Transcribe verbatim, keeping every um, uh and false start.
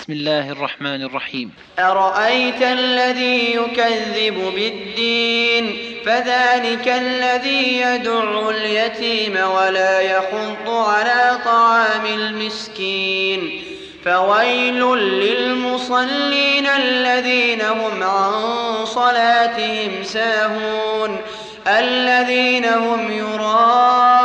بسم الله الرحمن الرحيم. أرأيت الذي يكذب بالدين فذلك الذي يدع اليتيم ولا يحض على طعام المسكين فويل للمصلين الذين هم عن صلاتهم ساهون الذين هم يراءون